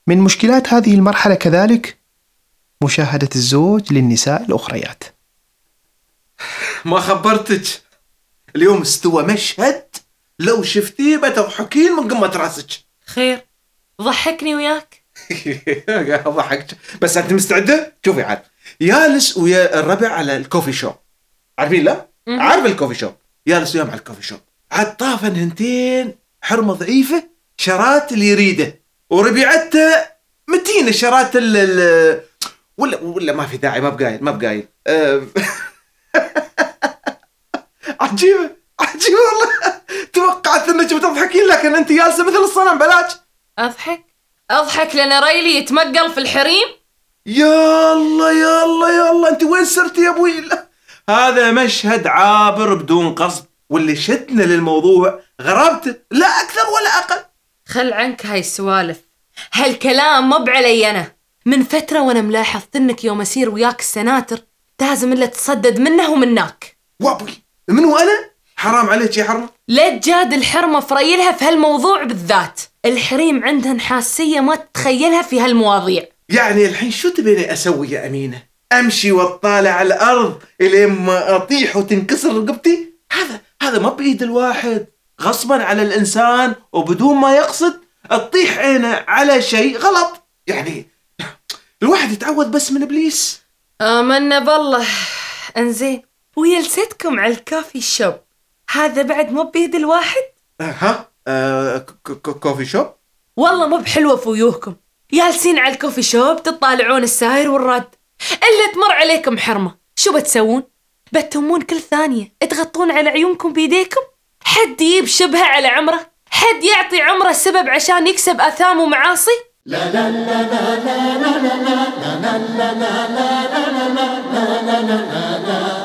من مشكلات هذه المرحلة كذلك مشاهدة الزوج للنساء الأخريات. ما خبرتك، اليوم استوى مشهد لو شفتيه بتضحكين من قمة راسك. خير، ضحكني وياك. ضحكت، بس أنت مستعدة؟ شوفي عاد، يالس ويا الربع على الكوفي شوب، عارفين لا؟ عارف الكوفي شوب، يالس وياهم على الكوفي شوب، عاد طافن هنتين حرمة ضعيفة شرات اللي يريده، وربيعته متين الشرات ولا ما في داعي، ما بقايل عجيبة والله. توقعت انك بتضحكين، لكن انت جالسة مثل الصنم. بلاش اضحك لان ريلي يتمقل في الحريم. يلا انت وين سرتي يا ابوي؟ لا. هذا مشهد عابر بدون قصد، واللي شدنا للموضوع غرابته لا اكثر ولا اقل. خل عنك هاي السوالف، هالكلام مو بعلي انا. من فترة وانا ملاحظت انك يوم اسير وياك السناتر لازم الا تصدد منه ومناك. وابوي منو انا؟ حرام عليك يا حرمة، لا تجادل حرمة في ريلها في هالموضوع بالذات. الحريم عندهن حاسية ما تتخيلها في هالمواضيع. يعني الحين شو تبيني اسوي يا امينة؟ امشي واطالع على الارض الين ما اطيح وتنكسر رقبتي؟ هذا ما بايد الواحد، غصبا على الانسان وبدون ما يقصد تطيح عينه على شيء غلط. يعني الواحد يتعود بس من ابليس. آمنا بالله. انزين، ويلستكم على الكافي شوب هذا بعد مو بيد الواحد؟ كوفي شوب؟ والله مو بحلوة في ويوهكم، جالسين على الكوفي شوب تطالعون الساير والرد، إلا تمر عليكم حرمة شو بتسوون؟ بتمون كل ثانية تغطون على عيونكم بيديكم؟ حد يجيب شبهة على عمره؟ حد يعطي عمره سبب عشان يكسب آثام ومعاصي؟ لا لا لا لا لا لا لا لا لا لا لا لا لا لا لا لا لا لا